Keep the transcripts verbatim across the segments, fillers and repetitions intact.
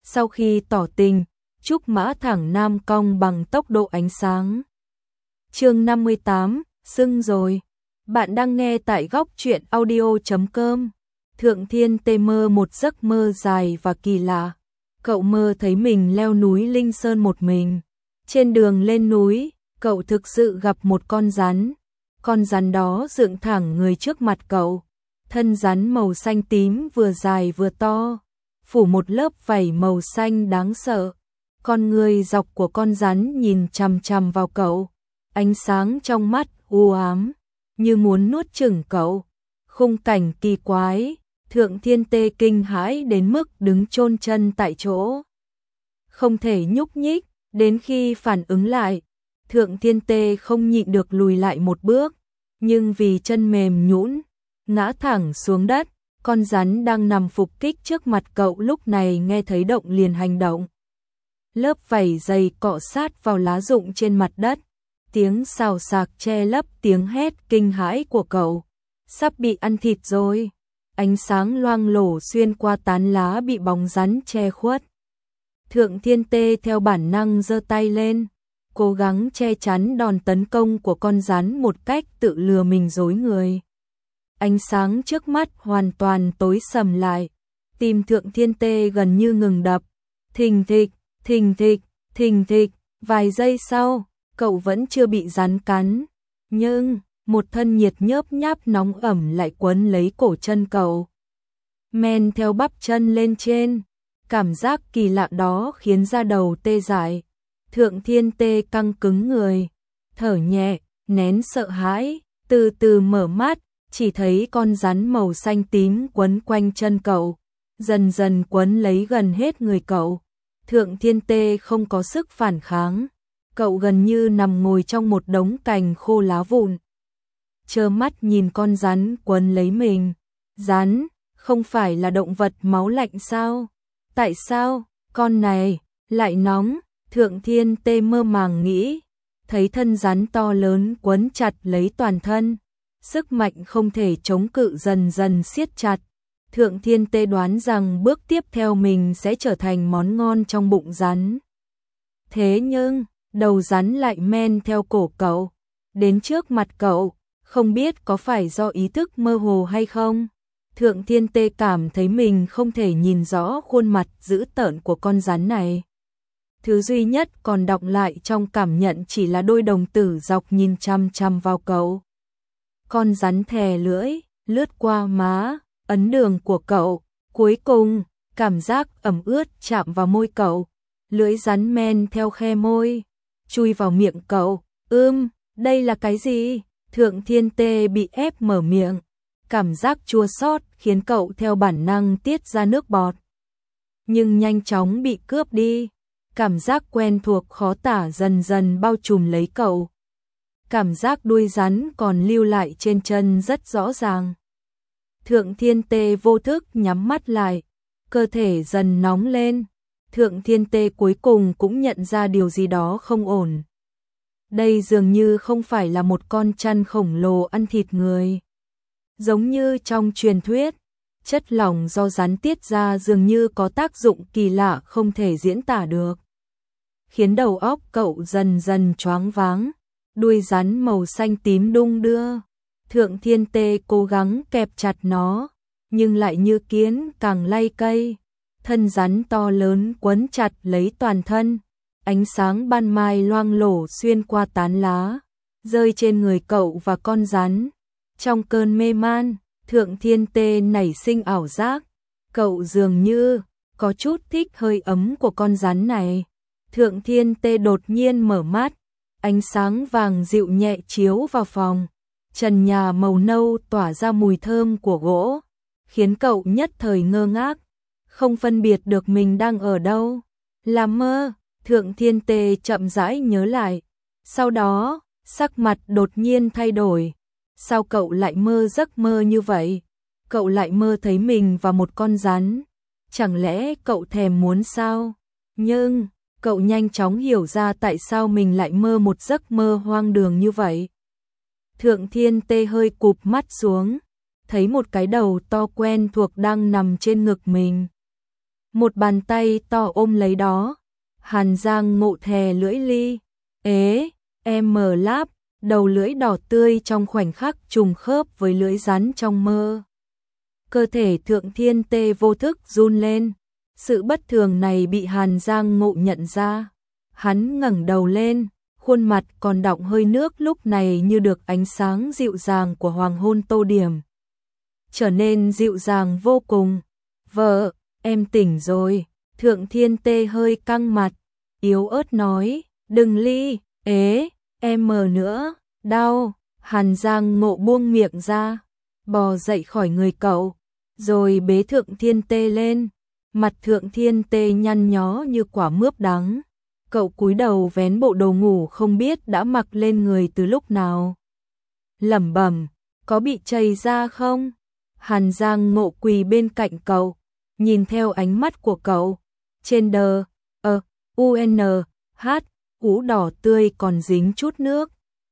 Sau khi tỏ tình, Trúc Mã thẳng nam cong bằng tốc độ ánh sáng. Chương năm mươi tám, sưng rồi. Bạn đang nghe tại góc truyện audio chấm com. Thượng Thiên Tê mơ một giấc mơ dài và kỳ lạ. Cậu mơ thấy mình leo núi Linh Sơn một mình. Trên đường lên núi, cậu thực sự gặp một con rắn. Con rắn đó dựng thẳng người trước mặt cậu. Thân rắn màu xanh tím vừa dài vừa to, phủ một lớp vảy màu xanh đáng sợ. Con người dọc của con rắn nhìn chằm chằm vào cậu, ánh sáng trong mắt u ám, như muốn nuốt chửng cậu. Khung cảnh kỳ quái, Thượng Thiên Tê kinh hãi đến mức đứng chôn chân tại chỗ, không thể nhúc nhích. Đến khi phản ứng lại, Thượng Thiên Tê không nhịn được lùi lại một bước, nhưng vì chân mềm nhũn, ngã thẳng xuống đất. Con rắn đang nằm phục kích trước mặt cậu lúc này nghe thấy động liền hành động. Lớp vảy dày cọ sát vào lá rụng trên mặt đất, tiếng xào xạc che lấp tiếng hét kinh hãi của cậu. Sắp bị ăn thịt rồi. Ánh sáng loang lổ xuyên qua tán lá bị bóng rắn che khuất. Thượng Thiên Tê theo bản năng giơ tay lên, cố gắng che chắn đòn tấn công của con rắn một cách tự lừa mình dối người. Ánh sáng trước mắt hoàn toàn tối sầm lại, tim Thượng Thiên Tê gần như ngừng đập. Thình thịch, thình thịch, thình thịch, vài giây sau, cậu vẫn chưa bị rắn cắn, nhưng một thân nhiệt nhớp nháp nóng ẩm lại quấn lấy cổ chân cậu, men theo bắp chân lên trên. Cảm giác kỳ lạ đó khiến da đầu tê dại. Thượng Thiên Tê căng cứng người, thở nhẹ, nén sợ hãi, từ từ mở mắt, chỉ thấy con rắn màu xanh tím quấn quanh chân cậu, dần dần quấn lấy gần hết người cậu. Thượng Thiên Tê không có sức phản kháng, cậu gần như nằm ngồi trong một đống cành khô lá vụn, trơ mắt nhìn con rắn quấn lấy mình. Rắn, không phải là động vật máu lạnh sao? Tại sao, con này, lại nóng? Thượng Thiên Tê mơ màng nghĩ, thấy thân rắn to lớn quấn chặt lấy toàn thân, sức mạnh không thể chống cự dần dần siết chặt. Thượng Thiên Tê đoán rằng bước tiếp theo mình sẽ trở thành món ngon trong bụng rắn. Thế nhưng, đầu rắn lại men theo cổ cậu, đến trước mặt cậu, không biết có phải do ý thức mơ hồ hay không. Thượng Thiên Tê cảm thấy mình không thể nhìn rõ khuôn mặt dữ tợn của con rắn này. Thứ duy nhất còn đọng lại trong cảm nhận chỉ là đôi đồng tử dọc nhìn chăm chăm vào cậu. Con rắn thè lưỡi, lướt qua má, ấn đường của cậu, cuối cùng, cảm giác ẩm ướt chạm vào môi cậu. Lưỡi rắn men theo khe môi, chui vào miệng cậu. Ưm, đây là cái gì? Thượng Thiên Tê bị ép mở miệng. Cảm giác chua xót khiến cậu theo bản năng tiết ra nước bọt, nhưng nhanh chóng bị cướp đi. Cảm giác quen thuộc khó tả dần dần bao trùm lấy cậu. Cảm giác đuôi rắn còn lưu lại trên chân rất rõ ràng. Thượng Thiên Tê vô thức nhắm mắt lại, cơ thể dần nóng lên. Thượng Thiên Tê cuối cùng cũng nhận ra điều gì đó không ổn. Đây dường như không phải là một con chăn khổng lồ ăn thịt người. Giống như trong truyền thuyết, chất lỏng do rắn tiết ra dường như có tác dụng kỳ lạ không thể diễn tả được, khiến đầu óc cậu dần dần choáng váng. Đuôi rắn màu xanh tím đung đưa. Thượng Thiên Tê cố gắng kẹp chặt nó, nhưng lại như kiến càng lay cây. Thân rắn to lớn quấn chặt lấy toàn thân. Ánh sáng ban mai loang lổ xuyên qua tán lá, rơi trên người cậu và con rắn. Trong cơn mê man, Thượng Thiên Tê nảy sinh ảo giác, cậu dường như có chút thích hơi ấm của con rắn này. Thượng Thiên Tê đột nhiên mở mắt, ánh sáng vàng dịu nhẹ chiếu vào phòng. Trần nhà màu nâu tỏa ra mùi thơm của gỗ, khiến cậu nhất thời ngơ ngác, không phân biệt được mình đang ở đâu. Là mơ? Thượng Thiên Tê chậm rãi nhớ lại, sau đó, sắc mặt đột nhiên thay đổi. Sao cậu lại mơ giấc mơ như vậy? Cậu lại mơ thấy mình và một con rắn. Chẳng lẽ cậu thèm muốn sao? Nhưng, cậu nhanh chóng hiểu ra tại sao mình lại mơ một giấc mơ hoang đường như vậy. Thượng Thiên Tê hơi cụp mắt xuống, thấy một cái đầu to quen thuộc đang nằm trên ngực mình. một bàn tay to ôm lấy đó. Hàn Giang Ngộ thè lưỡi ly, ế, em mở láp, đầu lưỡi đỏ tươi trong khoảnh khắc trùng khớp với lưỡi rắn trong mơ. Cơ thể Thượng Thiên Tê vô thức run lên, sự bất thường này bị Hàn Giang Ngộ nhận ra. Hắn ngẩng đầu lên, khuôn mặt còn đọng hơi nước lúc này như được ánh sáng dịu dàng của hoàng hôn tô điểm. Trở nên dịu dàng vô cùng. Vợ, em tỉnh rồi. Thượng Thiên Tê hơi căng mặt, yếu ớt nói, đừng ly, ế, em mờ nữa, đau. Hàn Giang Ngộ buông miệng ra, bò dậy khỏi người cậu, rồi bế Thượng Thiên Tê lên. Mặt Thượng Thiên Tê nhăn nhó như quả mướp đắng. Cậu cúi đầu vén bộ đồ ngủ không biết đã mặc lên người từ lúc nào. Lẩm bẩm, có bị chảy ra không? Hàn Giang Ngộ quỳ bên cạnh cậu, nhìn theo ánh mắt của cậu. Trên đờ, ờ, u en hát, ú đỏ tươi còn dính chút nước.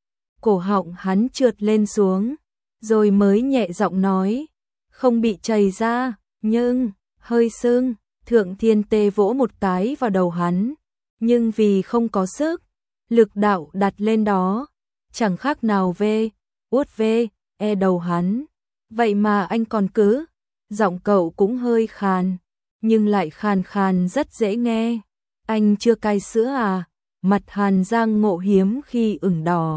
Cổ họng hắn trượt lên xuống, rồi mới nhẹ giọng nói, không bị chảy ra, nhưng hơi sưng. Thượng Thiên Tê vỗ một cái vào đầu hắn, nhưng vì không có sức, lực đạo đặt lên đó, chẳng khác nào về, uốt về, e đầu hắn. Vậy mà anh còn cứ, giọng cậu cũng hơi khàn, nhưng lại khàn khàn rất dễ nghe. Anh chưa cai sữa à? Mặt Hàn Giang Ngộ hiếm khi ửng đỏ.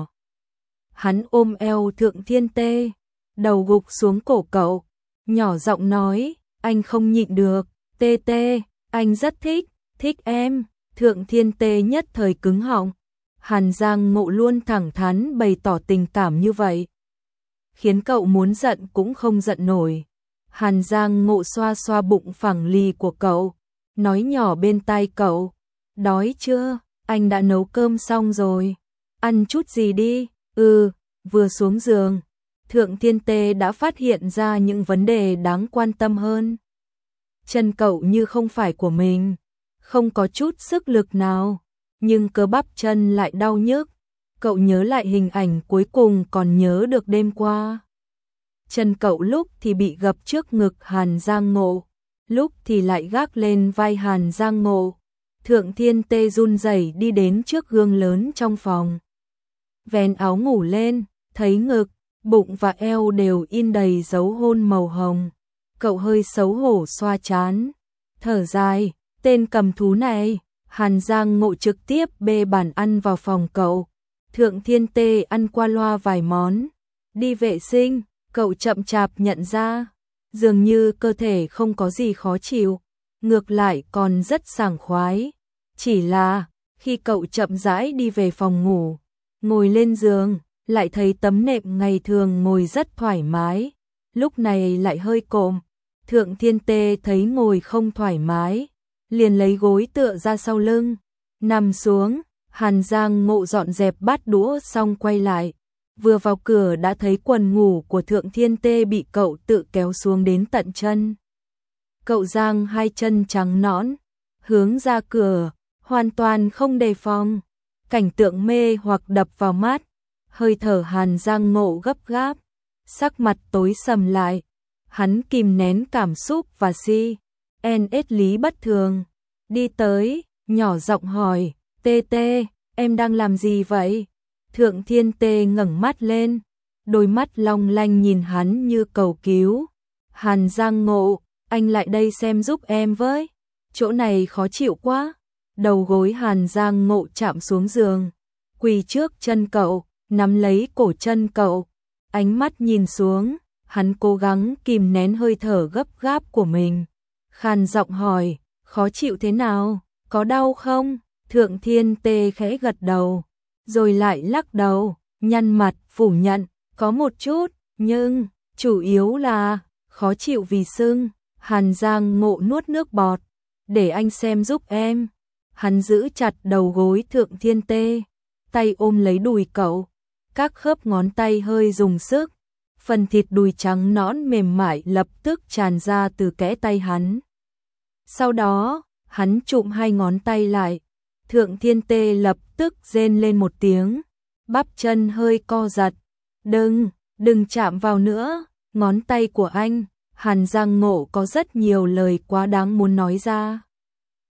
Hắn ôm eo Thượng Thiên Tê, đầu gục xuống cổ cậu, nhỏ giọng nói, anh không nhịn được, Tê Tê, anh rất thích, thích em. Thượng Thiên Tê nhất thời cứng họng. Hàn Giang Ngộ luôn thẳng thắn bày tỏ tình cảm như vậy, khiến cậu muốn giận cũng không giận nổi. Hàn Giang Ngộ xoa xoa bụng phẳng lì của cậu, nói nhỏ bên tai cậu, đói chưa? Anh đã nấu cơm xong rồi, ăn chút gì đi. Ừ. Vừa xuống giường, Thượng Thiên Tê đã phát hiện ra những vấn đề đáng quan tâm hơn. Chân cậu như không phải của mình, không có chút sức lực nào, nhưng cơ bắp chân lại đau nhức. Cậu nhớ lại hình ảnh cuối cùng còn nhớ được đêm qua. Chân cậu lúc thì bị gập trước ngực Hàn Giang Ngộ, lúc thì lại gác lên vai Hàn Giang Ngộ. Thượng Thiên Tê run rẩy đi đến trước gương lớn trong phòng, vén áo ngủ lên, thấy ngực, bụng và eo đều in đầy dấu hôn màu hồng. Cậu hơi xấu hổ xoa trán, thở dài, tên cầm thú này. Hàn Giang Ngộ trực tiếp bê bàn ăn vào phòng cậu. Thượng Thiên Tê ăn qua loa vài món, đi vệ sinh. Cậu chậm chạp nhận ra, dường như cơ thể không có gì khó chịu, ngược lại còn rất sảng khoái. Chỉ là, khi cậu chậm rãi đi về phòng ngủ, ngồi lên giường, lại thấy tấm nệm ngày thường ngồi rất thoải mái, lúc này lại hơi cộm. Thượng Thiên Tê thấy ngồi không thoải mái, liền lấy gối tựa ra sau lưng, nằm xuống. Hàn Giang Ngộ dọn dẹp bát đũa xong quay lại, vừa vào cửa đã thấy quần ngủ của Thượng Thiên Tê bị cậu tự kéo xuống đến tận chân. Cậu giang hai chân trắng nõn, hướng ra cửa, hoàn toàn không đề phòng. Cảnh tượng mê hoặc đập vào mắt, hơi thở Hàn Giang Ngộ gấp gáp, sắc mặt tối sầm lại. Hắn kìm nén cảm xúc và si en ết lý bất thường, đi tới, nhỏ giọng hỏi, Tê Tê, em đang làm gì vậy? Thượng Thiên Tê ngẩng mắt lên, đôi mắt long lanh nhìn hắn như cầu cứu. Hàn Giang Ngộ, anh lại đây xem giúp em với, chỗ này khó chịu quá. Đầu gối Hàn Giang Ngộ chạm xuống giường, quỳ trước chân cậu, nắm lấy cổ chân cậu, ánh mắt nhìn xuống. Hắn cố gắng kìm nén hơi thở gấp gáp của mình, khàn giọng hỏi, khó chịu thế nào, có đau không? Thượng Thiên Tê khẽ gật đầu, rồi lại lắc đầu, nhăn mặt phủ nhận, có một chút, nhưng chủ yếu là khó chịu vì sưng. Hàn Giang Ngộ nuốt nước bọt, để anh xem giúp em. Hắn giữ chặt đầu gối Thượng Thiên Tê, tay ôm lấy đùi cậu, các khớp ngón tay hơi dùng sức. Phần thịt đùi trắng nõn mềm mại lập tức tràn ra từ kẽ tay hắn. Sau đó, hắn chụm hai ngón tay lại. Thượng Thiên Tê lập tức rên lên một tiếng, bắp chân hơi co giật. Đừng, đừng chạm vào nữa, ngón tay của anh. Hàn Giang Ngộ có rất nhiều lời quá đáng muốn nói ra.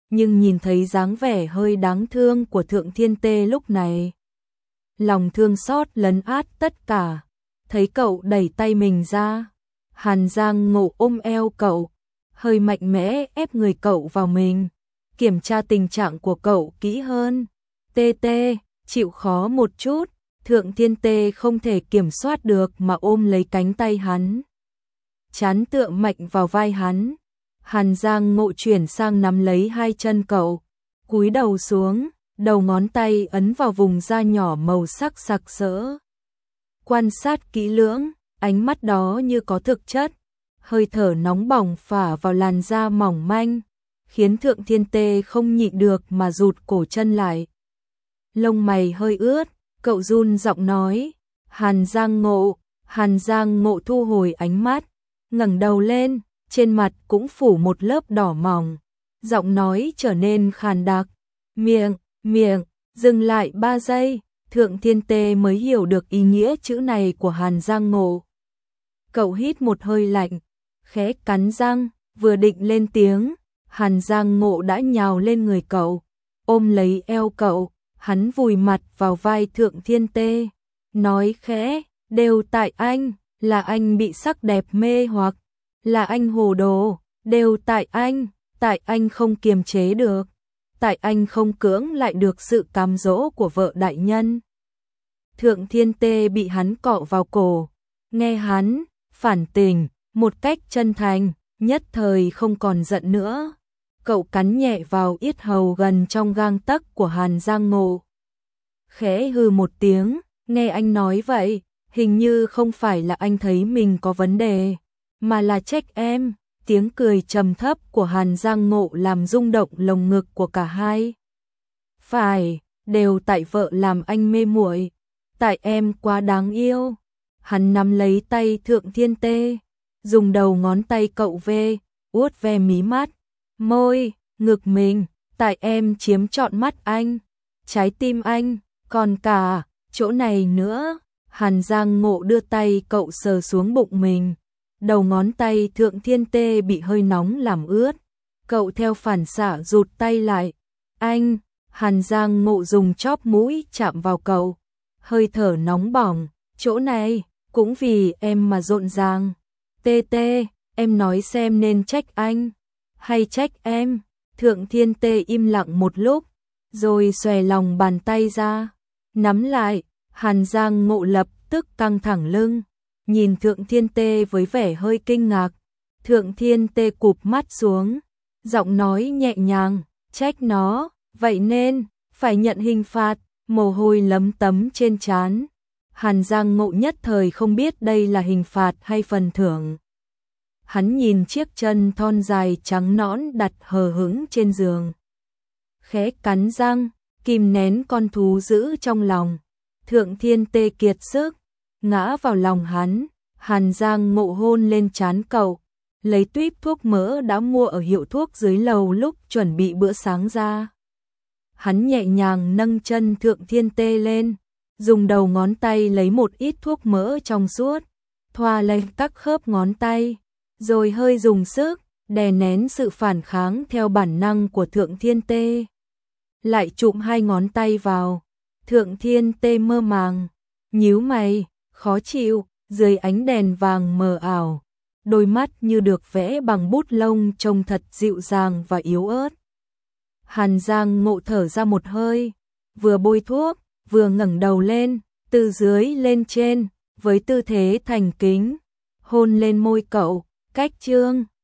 nhưng nhìn thấy dáng vẻ hơi đáng thương của Thượng Thiên Tê lúc này, lòng thương xót lấn át tất cả. Thấy cậu đẩy tay mình ra, Hàn Giang Ngộ ôm eo cậu, hơi mạnh mẽ ép người cậu vào mình, kiểm tra tình trạng của cậu kỹ hơn. Tê tê, chịu khó một chút. Thượng Thiên Tê không thể kiểm soát được mà ôm lấy cánh tay hắn, chán tựa mạnh vào vai hắn. Hàn Giang Ngộ chuyển sang nắm lấy hai chân cậu, cúi đầu xuống, đầu ngón tay ấn vào vùng da nhỏ màu sắc sặc sỡ. Quan sát kỹ lưỡng, ánh mắt đó như có thực chất, hơi thở nóng bỏng phả vào làn da mỏng manh, khiến Thượng Thiên Tê không nhịn được mà rụt cổ chân lại. Lông mày hơi ướt, cậu run giọng nói, Hàn Giang Ngộ. Hàn Giang Ngộ thu hồi ánh mắt, ngẩng đầu lên, trên mặt cũng phủ một lớp đỏ mỏng, giọng nói trở nên khàn đặc, miệng, miệng, dừng lại ba giây, Thượng Thiên Tê mới hiểu được ý nghĩa chữ này của Hàn Giang Ngộ. Cậu hít một hơi lạnh, khẽ cắn răng, vừa định lên tiếng, Hàn Giang Ngộ đã nhào lên người cậu, ôm lấy eo cậu, hắn vùi mặt vào vai Thượng Thiên Tê, nói khẽ, đều tại anh, là anh bị sắc đẹp mê hoặc, là anh hồ đồ, đều tại anh, tại anh không kiềm chế được, tại anh không cưỡng lại được sự cám dỗ của vợ đại nhân. Thượng Thiên Tê bị hắn cọ vào cổ, nghe hắn phản tình một cách chân thành, nhất thời không còn giận nữa. Cậu cắn nhẹ vào yết hầu gần trong gang tấc của Hàn Giang Ngộ, khẽ hừ một tiếng, nghe anh nói vậy, hình như không phải là anh thấy mình có vấn đề, mà là trách em. Tiếng cười trầm thấp của Hàn Giang Ngộ làm rung động lồng ngực của cả hai. Phải, đều tại vợ làm anh mê muội, tại em quá đáng yêu. Hắn nắm lấy tay Thượng Thiên Tê, dùng đầu ngón tay cậu ve, uốt ve mí mắt, môi, ngực mình, tại em chiếm trọn mắt anh, trái tim anh, còn cả chỗ này nữa. Hàn Giang Ngộ đưa tay cậu sờ xuống bụng mình, đầu ngón tay Thượng Thiên Tê bị hơi nóng làm ướt, cậu theo phản xạ rụt tay lại. Anh, Hàn Giang Ngộ dùng chóp mũi chạm vào cậu, hơi thở nóng bỏng, chỗ này cũng vì em mà rộn ràng. Tê tê, em nói xem nên trách anh hay trách em. Thượng Thiên Tê im lặng một lúc, rồi xòe lòng bàn tay ra, nắm lại. Hàn Giang Ngộ lập tức căng thẳng lưng, nhìn Thượng Thiên Tê với vẻ hơi kinh ngạc. Thượng Thiên Tê cụp mắt xuống, giọng nói nhẹ nhàng, trách nó, vậy nên phải nhận hình phạt. Mồ hôi lấm tấm trên trán. Hàn Giang Ngộ nhất thời không biết đây là hình phạt hay phần thưởng. Hắn nhìn chiếc chân thon dài trắng nõn đặt hờ hững trên giường, khẽ cắn răng, kìm nén con thú dữ trong lòng. Thượng Thiên Tê kiệt sức, ngã vào lòng hắn. Hàn Giang Ngộ hôn lên trán cậu, lấy tuýp thuốc mỡ đã mua ở hiệu thuốc dưới lầu lúc chuẩn bị bữa sáng ra. Hắn nhẹ nhàng nâng chân Thượng Thiên Tê lên, dùng đầu ngón tay lấy một ít thuốc mỡ trong suốt, thoa lên các khớp ngón tay, rồi hơi dùng sức, đè nén sự phản kháng theo bản năng của Thượng Thiên Tê. Lại chụm hai ngón tay vào. Thượng Thiên Tê mơ màng, nhíu mày, khó chịu, dưới ánh đèn vàng mờ ảo, đôi mắt như được vẽ bằng bút lông trông thật dịu dàng và yếu ớt. Hàn Giang Ngộ thở ra một hơi, vừa bôi thuốc, vừa ngẩng đầu lên, từ dưới lên trên, với tư thế thành kính, hôn lên môi cậu, cách chương.